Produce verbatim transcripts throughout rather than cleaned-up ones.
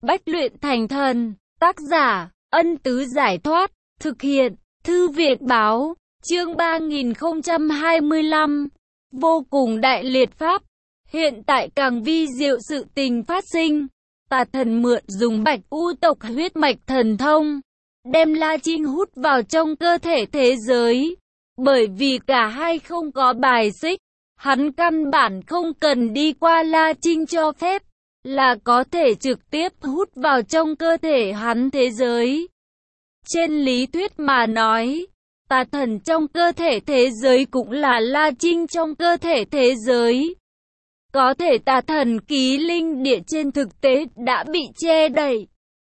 Bách luyện thành thần. Tác giả, Ân Tứ Giải Thoát. Thực hiện, Thư viện Báo. Chương ba nghìn không trăm hai mươi lăm. Vô cùng đại liệt pháp. Hiện tại càng vi diệu sự tình phát sinh. Tà thần mượn dùng Bạch U tộc huyết mạch thần thông, đem La Trinh hút vào trong cơ thể thế giới. Bởi vì cả hai không có bài xích, hắn căn bản không cần đi qua La Trinh cho phép, là có thể trực tiếp hút vào trong cơ thể hắn thế giới. Trên lý thuyết mà nói, tà thần trong cơ thể thế giới cũng là La Trinh trong cơ thể thế giới. Có thể tà thần ký linh địa trên thực tế đã bị che đậy.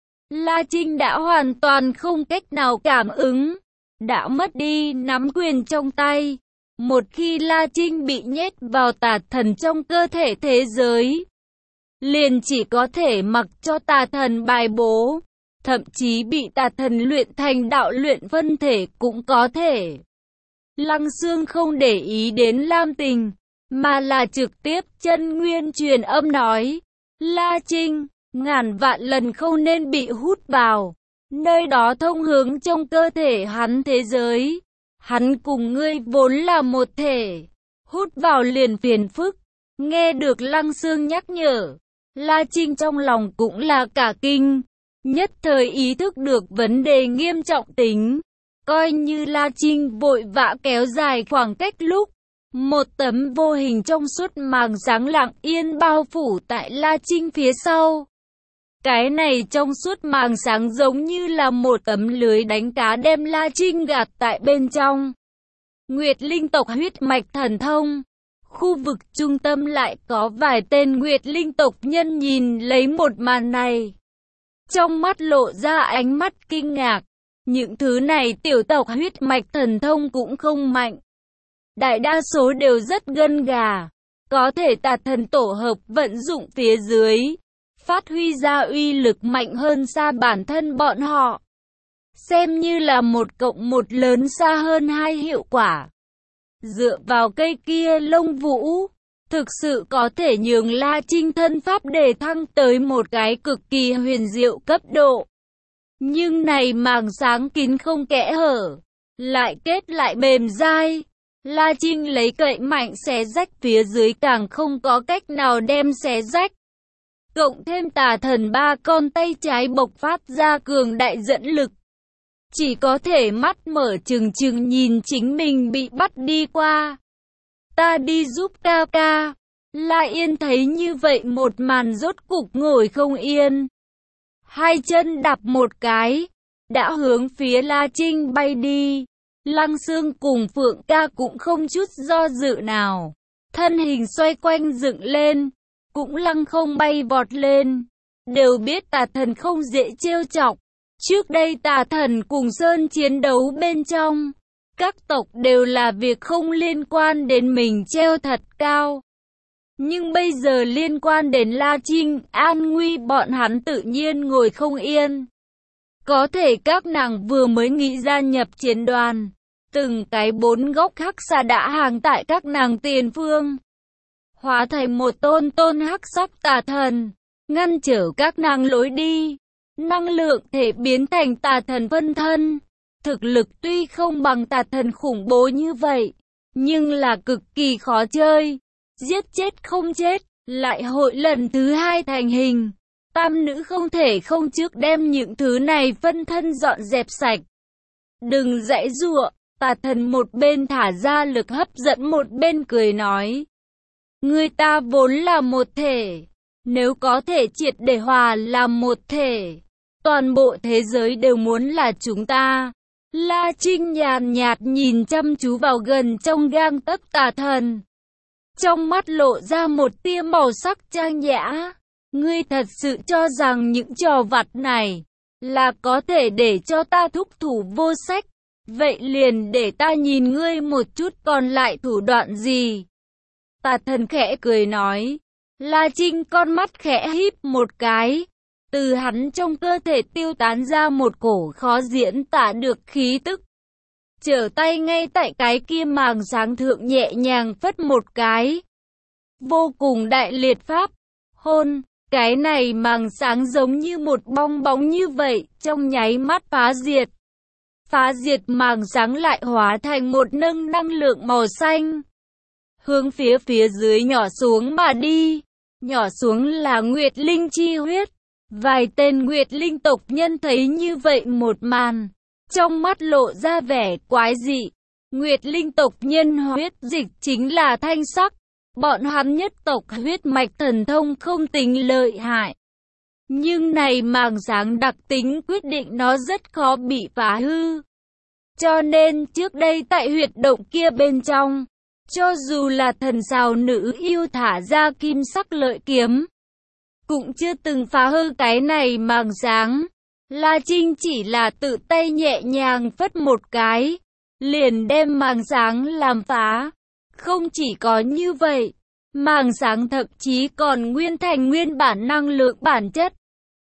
La Trinh đã hoàn toàn không cách nào cảm ứng, đã mất đi nắm quyền trong tay. Một khi La Trinh bị nhét vào tà thần trong cơ thể thế giới, liền chỉ có thể mặc cho tà thần bài bố, thậm chí bị tà thần luyện thành đạo luyện phân thể cũng có thể. Lăng Xương không để ý đến Lam Tình, mà là trực tiếp chân nguyên truyền âm nói, La Trinh, ngàn vạn lần không nên bị hút vào, nơi đó thông hướng trong cơ thể hắn thế giới. Hắn cùng ngươi vốn là một thể, hút vào liền phiền phức. Nghe được Lăng Xương nhắc nhở, La Trinh trong lòng cũng là cả kinh, nhất thời ý thức được vấn đề nghiêm trọng tính. Coi như La Trinh vội vã kéo dài khoảng cách lúc, một tấm vô hình trong suốt màng sáng lặng yên bao phủ tại La Trinh phía sau. Cái này trong suốt màng sáng giống như là một tấm lưới đánh cá đem La Trinh gạt tại bên trong. Nguyệt Linh tộc huyết mạch thần thông. Khu vực trung tâm lại có vài tên Nguyệt Linh tộc nhân nhìn lấy một màn này, trong mắt lộ ra ánh mắt kinh ngạc. Những thứ này tiểu tộc huyết mạch thần thông cũng không mạnh, đại đa số đều rất gân gà, có thể tà thần tổ hợp vận dụng phía dưới, phát huy ra uy lực mạnh hơn xa bản thân bọn họ. Xem như là một cộng một lớn xa hơn hai hiệu quả. Dựa vào cây kia lông vũ, thực sự có thể nhường La Trinh thân pháp đề thăng tới một cái cực kỳ huyền diệu cấp độ. Nhưng này màng sáng kín không kẽ hở, lại kết lại mềm dai. La Trinh lấy cậy mạnh xé rách phía dưới càng không có cách nào đem xé rách. Cộng thêm tà thần ba con tay trái bộc phát ra cường đại dẫn lực, chỉ có thể mắt mở trừng trừng nhìn chính mình bị bắt đi qua. Ta đi giúp ca ca. La Yên thấy như vậy một màn rốt cục ngồi không yên. Hai chân đạp một cái, đã hướng phía La Trinh bay đi. Lăng Xương cùng Phượng ca cũng không chút do dự nào, thân hình xoay quanh dựng lên, cũng lăng không bay vọt lên. Đều biết tà thần không dễ trêu chọc. Trước đây tà thần cùng Sơn chiến đấu bên trong, các tộc đều là việc không liên quan đến mình treo thật cao. Nhưng bây giờ liên quan đến La Trinh, an nguy bọn hắn tự nhiên ngồi không yên. Có thể các nàng vừa mới nghĩ gia nhập chiến đoàn, từng cái bốn góc hắc xà đã hàng tại các nàng tiền phương, hóa thành một tôn tôn hắc sắc tà thần, ngăn trở các nàng lối đi. Năng lượng thể biến thành tà thần phân thân. Thực lực tuy không bằng tà thần khủng bố như vậy, nhưng là cực kỳ khó chơi. Giết chết không chết, lại hội lần thứ hai thành hình. Tam nữ không thể không trước đem những thứ này phân thân dọn dẹp sạch. Đừng giãy giụa. Tà thần một bên thả ra lực hấp dẫn một bên cười nói, người ta vốn là một thể, nếu có thể triệt để hòa làm một thể, toàn bộ thế giới đều muốn là chúng ta. La Trinh nhàn nhạt nhìn chăm chú vào gần trong gang tấc tà thần, trong mắt lộ ra một tia màu sắc trang nhã. Ngươi thật sự cho rằng những trò vặt này là có thể để cho ta thúc thủ vô sách? Vậy liền để ta nhìn ngươi một chút còn lại thủ đoạn gì. Tà thần khẽ cười nói. La Trinh con mắt khẽ híp một cái, từ hắn trong cơ thể tiêu tán ra một cổ khó diễn tả được khí tức. Trở tay ngay tại cái kia màng sáng thượng nhẹ nhàng phất một cái. Vô cùng đại liệt pháp, hôn, Cái này màng sáng giống như một bong bóng như vậy, trong nháy mắt phá diệt. Phá diệt màng sáng lại hóa thành một nâng năng lượng màu xanh. Hướng phía phía dưới nhỏ xuống mà đi. Nhỏ xuống là Nguyệt Linh chi huyết. Vài tên Nguyệt Linh tộc nhân thấy như vậy một màn. Trong mắt lộ ra vẻ quái dị. Nguyệt Linh tộc nhân huyết dịch chính là thanh sắc. Bọn hắn nhất tộc huyết mạch thần thông không tính lợi hại. Nhưng này màng sáng đặc tính quyết định nó rất khó bị phá hư. Cho nên trước đây tại huyệt động kia bên trong, cho dù là thần sao nữ yêu thả ra kim sắc lợi kiếm, cũng chưa từng phá hư cái này màng sáng. La Trinh chỉ là tự tay nhẹ nhàng phất một cái, liền đem màng sáng làm phá. Không chỉ có như vậy, màng sáng thậm chí còn nguyên thành nguyên bản năng lượng bản chất,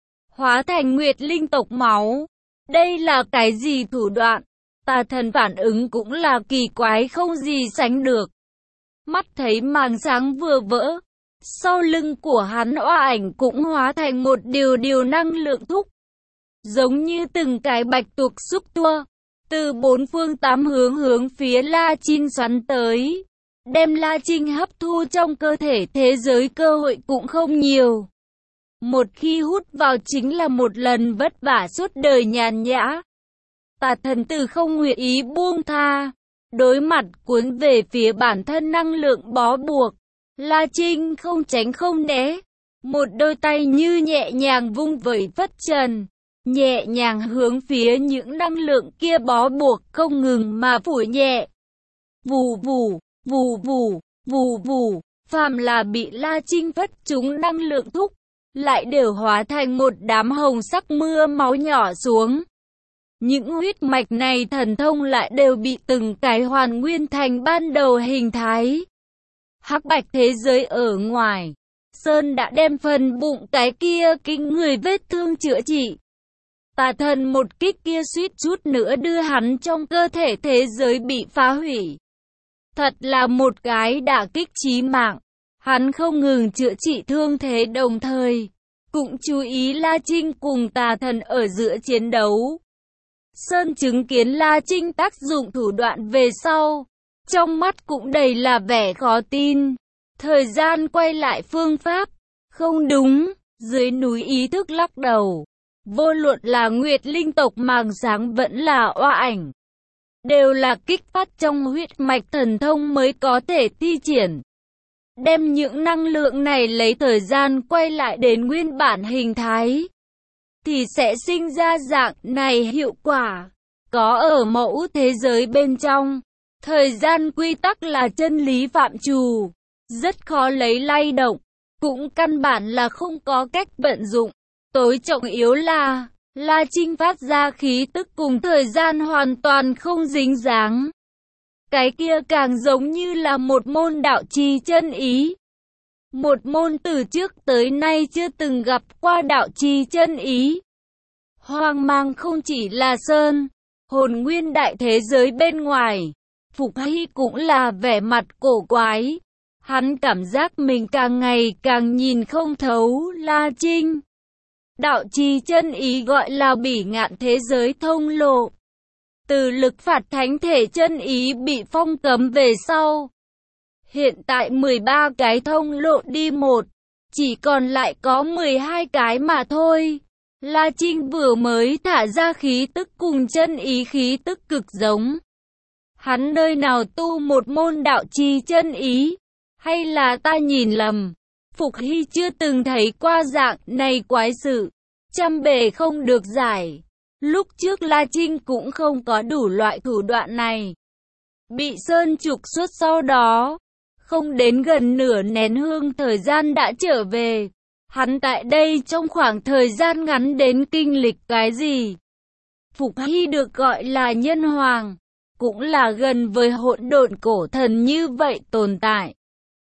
hóa thành Nguyệt Linh tộc máu. Đây là cái gì thủ đoạn? Tà thần phản ứng cũng là kỳ quái không gì sánh được. Mắt thấy màng sáng vừa vỡ, sau lưng của hắn oa ảnh cũng hóa thành một điều điều năng lượng thúc. Giống như từng cái bạch tuộc xúc tua, từ bốn phương tám hướng hướng phía La Trinh xoắn tới. Đem La Trinh hấp thu trong cơ thể, thế giới cơ hội cũng không nhiều. Một khi hút vào chính là một lần vất vả suốt đời nhàn nhã. Tà thần tử không nguyện ý buông tha. Đối mặt cuốn về phía bản thân năng lượng bó buộc, La Trinh không tránh không né. Một đôi tay như nhẹ nhàng vung vẩy phất trần, nhẹ nhàng hướng phía những năng lượng kia bó buộc không ngừng mà phủi nhẹ. Vù vù, vù vù, vù vù, phàm là bị La Trinh phất chúng năng lượng thúc, lại đều hóa thành một đám hồng sắc mưa máu nhỏ xuống. Những huyết mạch này thần thông lại đều bị từng cái hoàn nguyên thành ban đầu hình thái. Hắc bạch thế giới ở ngoài, Sơn đã đem phần bụng cái kia kinh người vết thương chữa trị. Tà thần một kích kia suýt chút nữa đưa hắn trong cơ thể thế giới bị phá hủy. Thật là một cái đả kích chí mạng. Hắn không ngừng chữa trị thương thế đồng thời cũng chú ý La Trinh cùng tà thần ở giữa chiến đấu. Sơn chứng kiến La Trinh tác dụng thủ đoạn về sau, trong mắt cũng đầy là vẻ khó tin. Thời gian quay lại phương pháp, không đúng, dưới núi ý thức lắc đầu. Vô luận là Nguyệt Linh tộc màng sáng vẫn là oa ảnh, đều là kích phát trong huyết mạch thần thông mới có thể thi triển. Đem những năng lượng này lấy thời gian quay lại đến nguyên bản hình thái, thì sẽ sinh ra dạng này hiệu quả. Có ở mẫu thế giới bên trong, thời gian quy tắc là chân lý phạm trù, rất khó lấy lay động, cũng căn bản là không có cách vận dụng. Tối trọng yếu là, La Trinh phát ra khí tức cùng thời gian hoàn toàn không dính dáng. Cái kia càng giống như là một môn đạo trì chân ý. Một môn từ trước tới nay chưa từng gặp qua đạo trì chân ý. Hoang mang không chỉ là Sơn, hồn nguyên đại thế giới bên ngoài. Phục Hy cũng là vẻ mặt cổ quái. Hắn cảm giác mình càng ngày càng nhìn không thấu La Trinh. Đạo trì chân ý gọi là bỉ ngạn thế giới thông lộ. Từ lực phạt thánh thể chân ý bị phong cấm về sau, hiện tại mười ba cái thông lộ đi một, chỉ còn lại có mười hai cái mà thôi. La Trinh vừa mới thả ra khí tức cùng chân ý khí tức cực giống. Hắn nơi nào tu một môn đạo trì chân ý? Hay là ta nhìn lầm? Phục Hy chưa từng thấy qua dạng này quái sự, trăm bề không được giải. Lúc trước La Trinh cũng không có đủ loại thủ đoạn này. Bị Sơn trục xuất sau đó, không đến gần nửa nén hương thời gian đã trở về. Hắn tại đây trong khoảng thời gian ngắn đến kinh lịch cái gì? Phục Hy được gọi là nhân hoàng, cũng là gần với hỗn độn cổ thần như vậy tồn tại.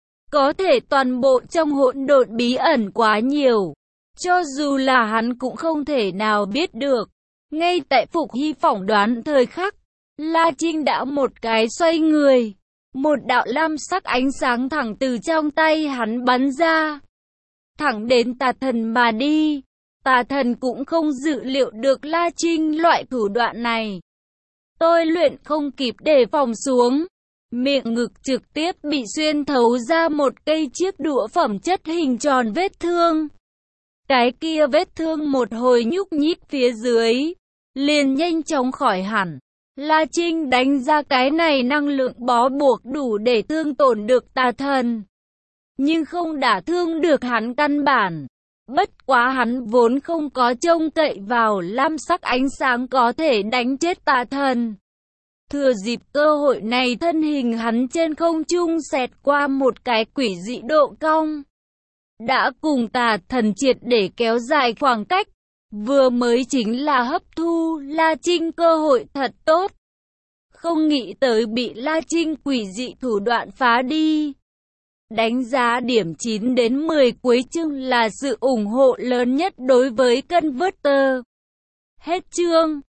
Có thể toàn bộ trong hỗn độn bí ẩn quá nhiều, cho dù là hắn cũng không thể nào biết được. Ngay tại Phục Hy phỏng đoán thời khắc, La Trinh đã một cái xoay người, một đạo lam sắc ánh sáng thẳng từ trong tay hắn bắn ra. thẳng đến tà thần mà đi. Tà thần cũng không dự liệu được La Trinh loại thủ đoạn này. Tôi luyện không kịp đề phòng xuống. Miệng ngực trực tiếp bị xuyên thấu ra một cây chiếc đũa phẩm chất hình tròn vết thương. Cái kia vết thương một hồi nhúc nhích phía dưới, liền nhanh chóng khỏi hẳn. La Trinh đánh ra cái này năng lượng bó buộc đủ để thương tổn được tà thần, nhưng không đả thương được hắn căn bản. Bất quá hắn vốn không có trông cậy vào lam sắc ánh sáng có thể đánh chết tà thần. Thừa dịp cơ hội này, thân hình hắn trên không trung xẹt qua một cái quỷ dị độ cong, đã cùng tà thần triệt để kéo dài khoảng cách. Vừa mới chính là hấp thu La Trinh cơ hội thật tốt. Không nghĩ tới bị La Trinh quỷ dị thủ đoạn phá đi. Đánh giá điểm chín đến mười cuối chương là sự ủng hộ lớn nhất đối với Converter. Hết chương.